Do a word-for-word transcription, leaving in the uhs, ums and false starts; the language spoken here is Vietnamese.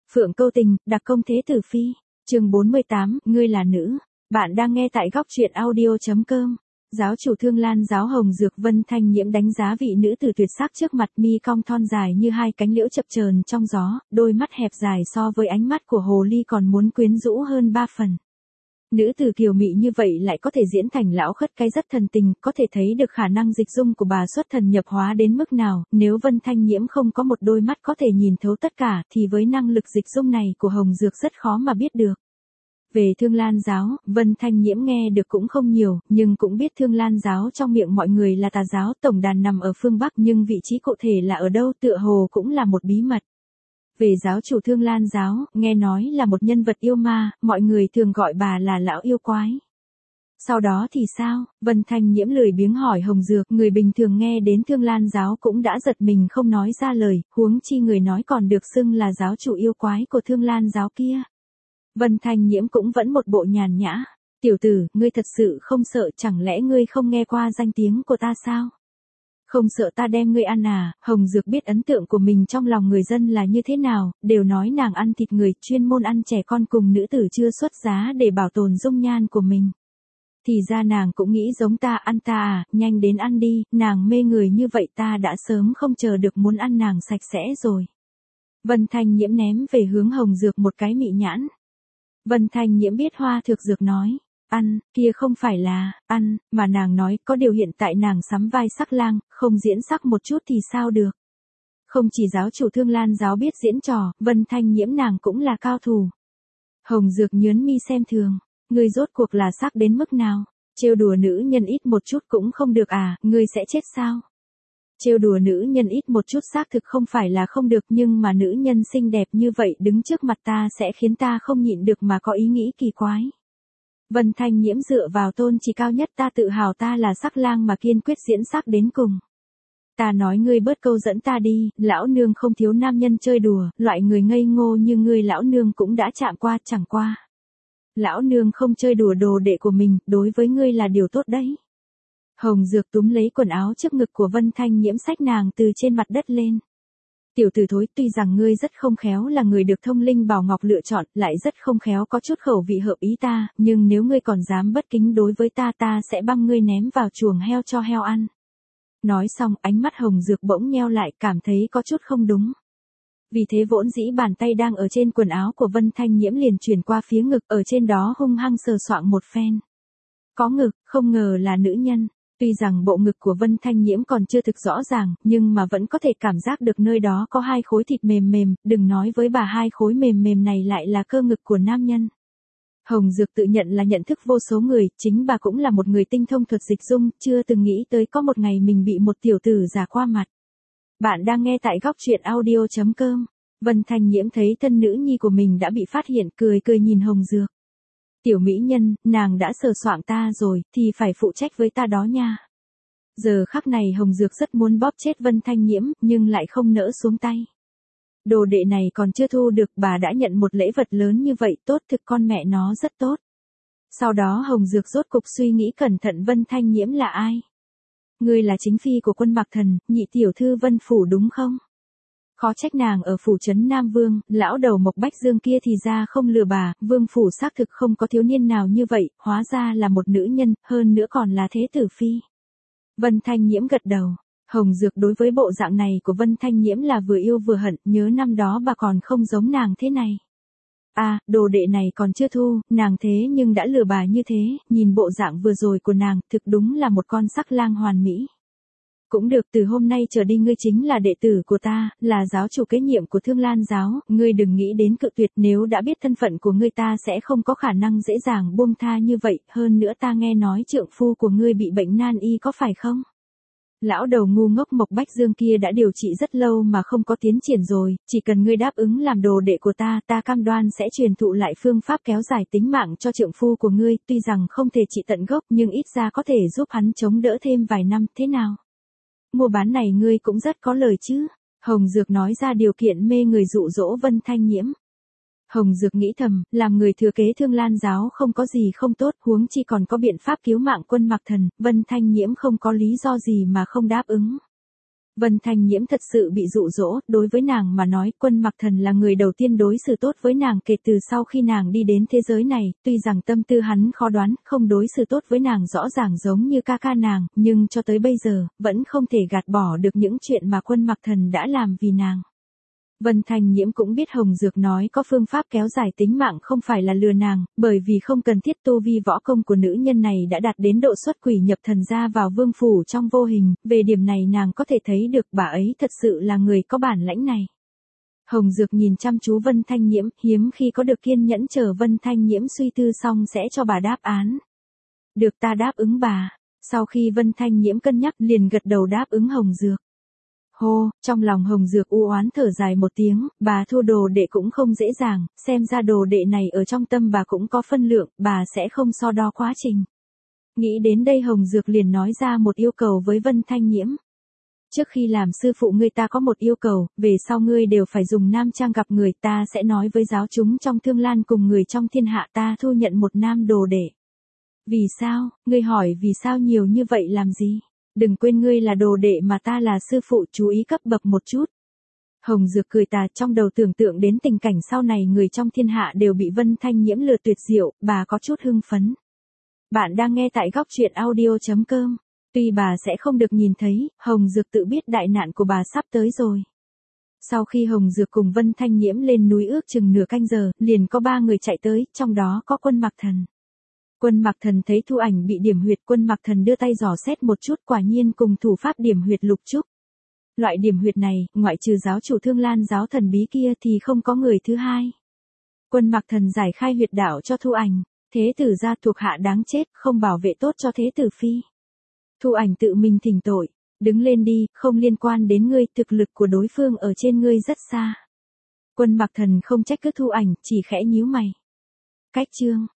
Phượng Câu Tình, đặc công Thế Tử Phi, chương bốn mươi tám, ngươi là nữ. Bạn đang nghe tại góc truyện audio chấm com. Giáo chủ Thương Lan giáo Hồng Dược Vân Thanh Nhiễm đánh giá vị nữ tử tuyệt sắc trước mặt, mi cong thon dài như hai cánh liễu chập chờn trong gió, đôi mắt hẹp dài so với ánh mắt của hồ ly còn muốn quyến rũ hơn ba phần. Nữ tử kiều mị như vậy lại có thể diễn thành lão khất cái rất thần tình, có thể thấy được khả năng dịch dung của bà xuất thần nhập hóa đến mức nào. Nếu Vân Thanh Nhiễm không có một đôi mắt có thể nhìn thấu tất cả, thì với năng lực dịch dung này của Hồng Dược rất khó mà biết được. Về Thương Lan giáo, Vân Thanh Nhiễm nghe được cũng không nhiều, nhưng cũng biết Thương Lan giáo trong miệng mọi người là tà giáo, tổng đàn nằm ở phương Bắc, nhưng vị trí cụ thể là ở đâu tựa hồ cũng là một bí mật. Về giáo chủ Thương Lan giáo, nghe nói là một nhân vật yêu ma, mọi người thường gọi bà là lão yêu quái. Sau đó thì sao? Vân Thanh Nhiễm lười biếng hỏi Hồng Dược, người bình thường nghe đến Thương Lan giáo cũng đã giật mình không nói ra lời, huống chi người nói còn được xưng là giáo chủ yêu quái của Thương Lan giáo kia. Vân Thanh Nhiễm cũng vẫn một bộ nhàn nhã. Tiểu tử, ngươi thật sự không sợ, chẳng lẽ ngươi không nghe qua danh tiếng của ta sao? Không sợ ta đem ngươi ăn à? Hồng Dược biết ấn tượng của mình trong lòng người dân là như thế nào, đều nói nàng ăn thịt người, chuyên môn ăn trẻ con cùng nữ tử chưa xuất giá để bảo tồn dung nhan của mình. Thì ra nàng cũng nghĩ giống ta, ăn ta à, nhanh đến ăn đi, nàng mê người như vậy ta đã sớm không chờ được muốn ăn nàng sạch sẽ rồi. Vân Thanh Nhiễm ném về hướng Hồng Dược một cái mị nhãn. Vân Thanh Nhiễm biết Hoa Thược Dược nói, ăn, kia không phải là, ăn, mà nàng nói, có điều hiện tại nàng sắm vai sắc lang, không diễn sắc một chút thì sao được. Không chỉ giáo chủ Thương Lan giáo biết diễn trò, Vân Thanh Nhiễm nàng cũng là cao thủ. Hồng Dược nhớn mi xem thường, ngươi rốt cuộc là sắc đến mức nào, trêu đùa nữ nhân ít một chút cũng không được à, ngươi sẽ chết sao. Trêu đùa nữ nhân ít một chút xác thực không phải là không được, nhưng mà nữ nhân xinh đẹp như vậy đứng trước mặt ta sẽ khiến ta không nhịn được mà có ý nghĩ kỳ quái. Vân Thanh Nhiễm dựa vào tôn chỉ cao nhất, ta tự hào ta là sắc lang mà kiên quyết diễn sắc đến cùng. Ta nói ngươi bớt câu dẫn ta đi, lão nương không thiếu nam nhân chơi đùa, loại người ngây ngô như ngươi lão nương cũng đã chạm qua, chẳng qua. Lão nương không chơi đùa đồ đệ của mình, đối với ngươi là điều tốt đấy. Hồng Dược túm lấy quần áo trước ngực của Vân Thanh Nhiễm xách nàng từ trên mặt đất lên. Tiểu tử thối, tuy rằng ngươi rất không khéo là người được Thông Linh Bảo Ngọc lựa chọn, lại rất không khéo có chút khẩu vị hợp ý ta, nhưng nếu ngươi còn dám bất kính đối với ta, ta sẽ băng ngươi ném vào chuồng heo cho heo ăn. Nói xong, ánh mắt Hồng Dược bỗng nheo lại, cảm thấy có chút không đúng. Vì thế vỗn dĩ bàn tay đang ở trên quần áo của Vân Thanh Nhiễm liền chuyển qua phía ngực, ở trên đó hung hăng sờ soạng một phen. Có ngực, không ngờ là nữ nhân. Tuy rằng bộ ngực của Vân Thanh Nhiễm còn chưa thực rõ ràng, nhưng mà vẫn có thể cảm giác được nơi đó có hai khối thịt mềm mềm, đừng nói với bà hai khối mềm mềm này lại là cơ ngực của nam nhân. Hồng Dược tự nhận là nhận thức vô số người, chính bà cũng là một người tinh thông thuật dịch dung, chưa từng nghĩ tới có một ngày mình bị một tiểu tử giả qua mặt. Bạn đang nghe tại góc truyện audio chấm com. Vân Thanh Nhiễm thấy thân nữ nhi của mình đã bị phát hiện, cười cười nhìn Hồng Dược. Tiểu mỹ nhân, nàng đã sờ soạng ta rồi, thì phải phụ trách với ta đó nha. Giờ khắc này Hồng Dược rất muốn bóp chết Vân Thanh Nhiễm, nhưng lại không nỡ xuống tay. Đồ đệ này còn chưa thu được, bà đã nhận một lễ vật lớn như vậy, tốt thực con mẹ nó rất tốt. Sau đó Hồng Dược rốt cục suy nghĩ cẩn thận, Vân Thanh Nhiễm là ai? Ngươi là chính phi của Quân Mạc Thần, nhị tiểu thư Vân Phủ đúng không? Khó trách nàng ở phủ trấn Nam Vương, lão đầu Mộc Bách Dương kia thì ra không lừa bà, Vương Phủ xác thực không có thiếu niên nào như vậy, hóa ra là một nữ nhân, hơn nữa còn là Thế Tử Phi. Vân Thanh Nhiễm gật đầu, Hồng Dược đối với bộ dạng này của Vân Thanh Nhiễm là vừa yêu vừa hận, nhớ năm đó bà còn không giống nàng thế này. À, đồ đệ này còn chưa thu, nàng thế nhưng đã lừa bà như thế, nhìn bộ dạng vừa rồi của nàng, thực đúng là một con sắc lang hoàn mỹ. Cũng được, từ hôm nay trở đi ngươi chính là đệ tử của ta, là giáo chủ kế nhiệm của Thương Lan giáo, ngươi đừng nghĩ đến cự tuyệt, nếu đã biết thân phận của ngươi ta sẽ không có khả năng dễ dàng buông tha như vậy, hơn nữa ta nghe nói trượng phu của ngươi bị bệnh nan y có phải không? Lão đầu ngu ngốc Mộc Bách Dương kia đã điều trị rất lâu mà không có tiến triển rồi, chỉ cần ngươi đáp ứng làm đồ đệ của ta, ta cam đoan sẽ truyền thụ lại phương pháp kéo dài tính mạng cho trượng phu của ngươi, tuy rằng không thể trị tận gốc nhưng ít ra có thể giúp hắn chống đỡ thêm vài năm, thế nào? Mua bán này ngươi cũng rất có lời chứ. Hồng Dược nói ra điều kiện mê người dụ dỗ Vân Thanh Nhiễm. Hồng Dược nghĩ thầm, làm người thừa kế Thương Lan giáo không có gì không tốt, huống chi còn có biện pháp cứu mạng Quân Mạc Thần, Vân Thanh Nhiễm không có lý do gì mà không đáp ứng. Vân Thanh Nhiễm thật sự bị dụ dỗ, đối với nàng mà nói, Quân Mặc Thần là người đầu tiên đối xử tốt với nàng kể từ sau khi nàng đi đến thế giới này, tuy rằng tâm tư hắn khó đoán, không đối xử tốt với nàng rõ ràng giống như ca ca nàng, nhưng cho tới bây giờ, vẫn không thể gạt bỏ được những chuyện mà Quân Mặc Thần đã làm vì nàng. Vân Thanh Nhiễm cũng biết Hồng Dược nói có phương pháp kéo dài tính mạng không phải là lừa nàng, bởi vì không cần thiết tu vi võ công của nữ nhân này đã đạt đến độ xuất quỷ nhập thần ra vào vương phủ trong vô hình, về điểm này nàng có thể thấy được bà ấy thật sự là người có bản lãnh này. Hồng Dược nhìn chăm chú Vân Thanh Nhiễm, hiếm khi có được kiên nhẫn chờ Vân Thanh Nhiễm suy tư xong sẽ cho bà đáp án. Được, ta đáp ứng bà. Sau khi Vân Thanh Nhiễm cân nhắc liền gật đầu đáp ứng Hồng Dược. Hô, trong lòng Hồng Dược u oán thở dài một tiếng, bà thua đồ đệ cũng không dễ dàng, xem ra đồ đệ này ở trong tâm bà cũng có phân lượng, bà sẽ không so đo quá trình. Nghĩ đến đây Hồng Dược liền nói ra một yêu cầu với Vân Thanh Nhiễm. Trước khi làm sư phụ ngươi ta có một yêu cầu, về sau ngươi đều phải dùng nam trang gặp người, ta sẽ nói với giáo chúng trong Thương Lan cùng người trong thiên hạ ta thu nhận một nam đồ đệ. Vì sao, ngươi hỏi vì sao nhiều như vậy làm gì? Đừng quên ngươi là đồ đệ mà ta là sư phụ, chú ý cấp bậc một chút. Hồng Dược cười tà, trong đầu tưởng tượng đến tình cảnh sau này người trong thiên hạ đều bị Vân Thanh Nhiễm lừa tuyệt diệu, bà có chút hưng phấn. Bạn đang nghe tại góc truyện audio chấm com. Tuy bà sẽ không được nhìn thấy, Hồng Dược tự biết đại nạn của bà sắp tới rồi. Sau khi Hồng Dược cùng Vân Thanh Nhiễm lên núi ước chừng nửa canh giờ, liền có ba người chạy tới, trong đó có Quân Mặc Thần. Quân Mặc Thần thấy Thu Ảnh bị điểm huyệt, Quân Mặc Thần đưa tay dò xét một chút, quả nhiên cùng thủ pháp điểm huyệt lục trúc. Loại điểm huyệt này, ngoại trừ giáo chủ Thương Lan giáo thần bí kia thì không có người thứ hai. Quân Mặc Thần giải khai huyệt đạo cho Thu Ảnh, thế tử gia thuộc hạ đáng chết, không bảo vệ tốt cho thế tử phi. Thu Ảnh tự mình thỉnh tội, đứng lên đi, không liên quan đến ngươi, thực lực của đối phương ở trên ngươi rất xa. Quân Mặc Thần không trách cứ Thu Ảnh, chỉ khẽ nhíu mày. Cách chương